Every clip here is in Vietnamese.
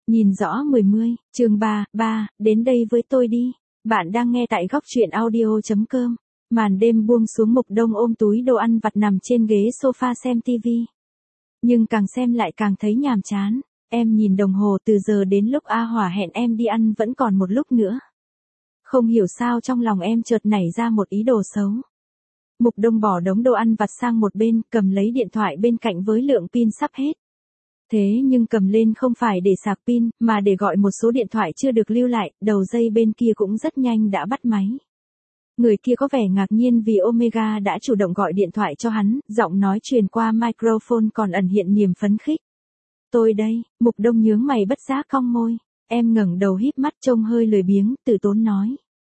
Nhìn rõ 10, chương 3, đến đây với tôi đi. Bạn đang nghe tại góc truyện audio.com. Màn đêm buông xuống, Mục Đông ôm túi đồ ăn vặt nằm trên ghế sofa xem tivi. Nhưng càng xem lại càng thấy nhàm chán. Em nhìn đồng hồ, từ giờ đến lúc A Hỏa hẹn em đi ăn vẫn còn một lúc nữa. Không hiểu sao trong lòng em chợt nảy ra một ý đồ xấu. Mục Đông bỏ đống đồ ăn vặt sang một bên, cầm lấy điện thoại bên cạnh với lượng pin sắp hết. Thế nhưng cầm lên không phải để sạc pin, mà để gọi một số điện thoại chưa được lưu lại, đầu dây bên kia cũng rất nhanh đã bắt máy. Người kia có vẻ ngạc nhiên vì Omega đã chủ động gọi điện thoại cho hắn, giọng nói truyền qua microphone còn ẩn hiện niềm phấn khích. Tôi đây, Mục Đông nhướng mày bất giác cong môi, em ngẩng đầu híp mắt trông hơi lười biếng, từ tốn nói.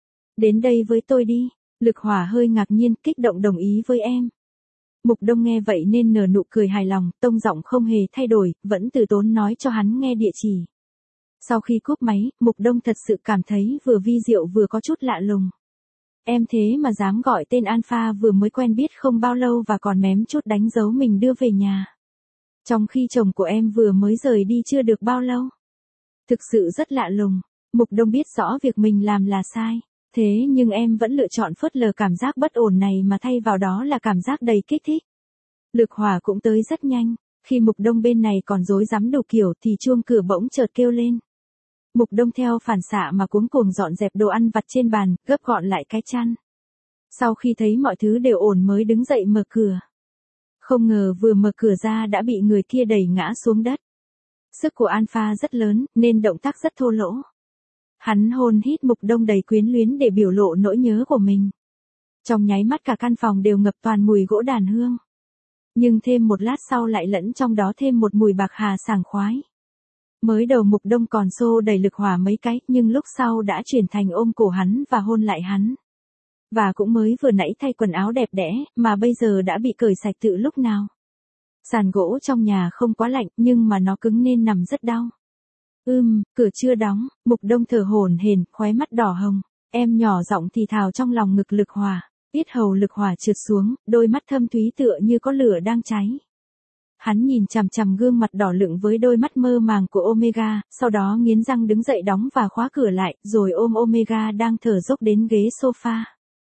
Đến đây với tôi đi, Lực Hỏa hơi ngạc nhiên, kích động đồng ý với em. Mục Đông nghe vậy nên nở nụ cười hài lòng, tông giọng không hề thay đổi, vẫn từ tốn nói cho hắn nghe địa chỉ. Sau khi cúp máy, Mục Đông thật sự cảm thấy vừa vi diệu vừa có chút lạ lùng. Em thế mà dám gọi tên Alpha vừa mới quen biết không bao lâu và còn mém chút đánh dấu mình đưa về nhà. Trong khi chồng của em vừa mới rời đi chưa được bao lâu. Thực sự rất lạ lùng, Mục Đông biết rõ việc mình làm là sai. Thế nhưng em vẫn lựa chọn phớt lờ cảm giác bất ổn này mà thay vào đó là cảm giác đầy kích thích. Lực Hỏa cũng tới rất nhanh, khi Mục Đông bên này còn rối rắm đủ kiểu thì chuông cửa bỗng chợt kêu lên. Mục Đông theo phản xạ mà cuống cuồng dọn dẹp đồ ăn vặt trên bàn, gấp gọn lại cái chăn. Sau khi thấy mọi thứ đều ổn mới đứng dậy mở cửa. Không ngờ vừa mở cửa ra đã bị người kia đẩy ngã xuống đất. Sức của Alpha rất lớn nên động tác rất thô lỗ. Hắn hôn hít Mục Đông đầy quyến luyến để biểu lộ nỗi nhớ của mình. Trong nháy mắt cả căn phòng đều ngập toàn mùi gỗ đàn hương. Nhưng thêm một lát sau lại lẫn trong đó thêm một mùi bạc hà sảng khoái. Mới đầu Mục Đông còn xô đẩy Lực Hỏa mấy cái, nhưng lúc sau đã chuyển thành ôm cổ hắn và hôn lại hắn. Và cũng mới vừa nãy thay quần áo đẹp đẽ, mà bây giờ đã bị cởi sạch từ lúc nào. Sàn gỗ trong nhà không quá lạnh, nhưng mà nó cứng nên nằm rất đau. Cửa chưa đóng, Mục Đông thở hổn hển, khóe mắt đỏ hồng. Em nhỏ giọng thì thào trong lòng ngực Lực Hỏa. Yết hầu Lực Hỏa trượt xuống, đôi mắt thâm thúy tựa như có lửa đang cháy. Hắn nhìn chằm chằm gương mặt đỏ lựng với đôi mắt mơ màng của Omega, sau đó nghiến răng đứng dậy đóng và khóa cửa lại, rồi ôm Omega đang thở dốc đến ghế sofa.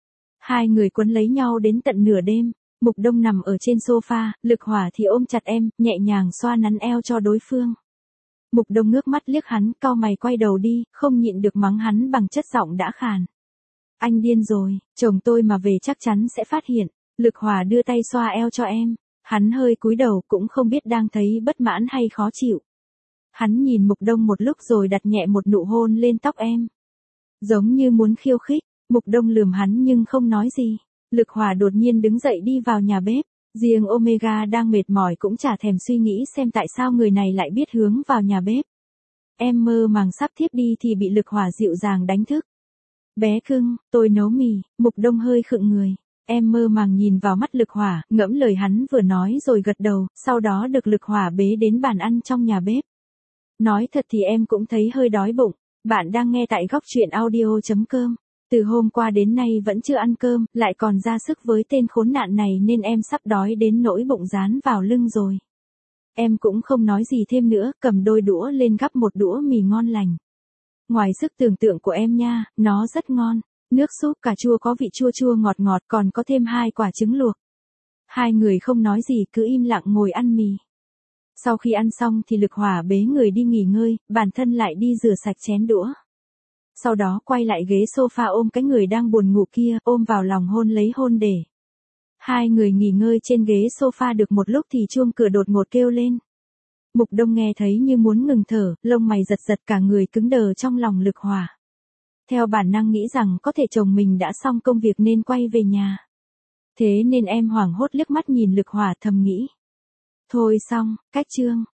Hai người quấn lấy nhau đến tận nửa đêm. Mục Đông nằm ở trên sofa, Lực Hỏa thì ôm chặt em, nhẹ nhàng xoa nắn eo cho đối phương. Mục Đông ngước mắt liếc hắn, cau mày quay đầu đi, không nhịn được mắng hắn bằng chất giọng đã khàn. Anh điên rồi, chồng tôi mà về chắc chắn sẽ phát hiện. Lực Hỏa đưa tay xoa eo cho em. Hắn hơi cúi đầu cũng không biết đang thấy bất mãn hay khó chịu. Hắn nhìn Mục Đông một lúc rồi đặt nhẹ một nụ hôn lên tóc em. Giống như muốn khiêu khích, Mục Đông lườm hắn nhưng không nói gì. Lực Hỏa đột nhiên đứng dậy đi vào nhà bếp. Riêng Omega đang mệt mỏi cũng chả thèm suy nghĩ xem tại sao người này lại biết hướng vào nhà bếp. Em mơ màng sắp thiếp đi thì bị Lực Hỏa dịu dàng đánh thức. Bé cưng, tôi nấu mì. Mục Đông hơi khựng người. Em mơ màng nhìn vào mắt Lực Hỏa, ngẫm lời hắn vừa nói rồi gật đầu, sau đó được Lực Hỏa bế đến bàn ăn trong nhà bếp. Nói thật thì em cũng thấy hơi đói bụng. Bạn đang nghe tại góc truyện audio.com. Từ hôm qua đến nay vẫn chưa ăn cơm, lại còn ra sức với tên khốn nạn này nên em sắp đói đến nỗi bụng dán vào lưng rồi. Em cũng không nói gì thêm nữa, cầm đôi đũa lên gắp một đũa mì ngon lành. Ngoài sức tưởng tượng của em nha, nó rất ngon. Nước súp cà chua có vị chua chua ngọt ngọt, còn có thêm 2 quả trứng luộc. Hai người không nói gì cứ im lặng ngồi ăn mì. Sau khi ăn xong thì Lực Hỏa bế người đi nghỉ ngơi, bản thân lại đi rửa sạch chén đũa. Sau đó quay lại ghế sofa ôm cái người đang buồn ngủ kia, ôm vào lòng hôn lấy hôn để. Hai người nghỉ ngơi trên ghế sofa được một lúc thì chuông cửa đột ngột kêu lên. Mục Đông nghe thấy như muốn ngừng thở, lông mày giật giật cả người cứng đờ trong lòng Lực Hỏa. Theo bản năng nghĩ rằng có thể chồng mình đã xong công việc nên quay về nhà. Thế nên em hoảng hốt liếc mắt nhìn Lực Hỏa thầm nghĩ. Thôi xong, cách chương.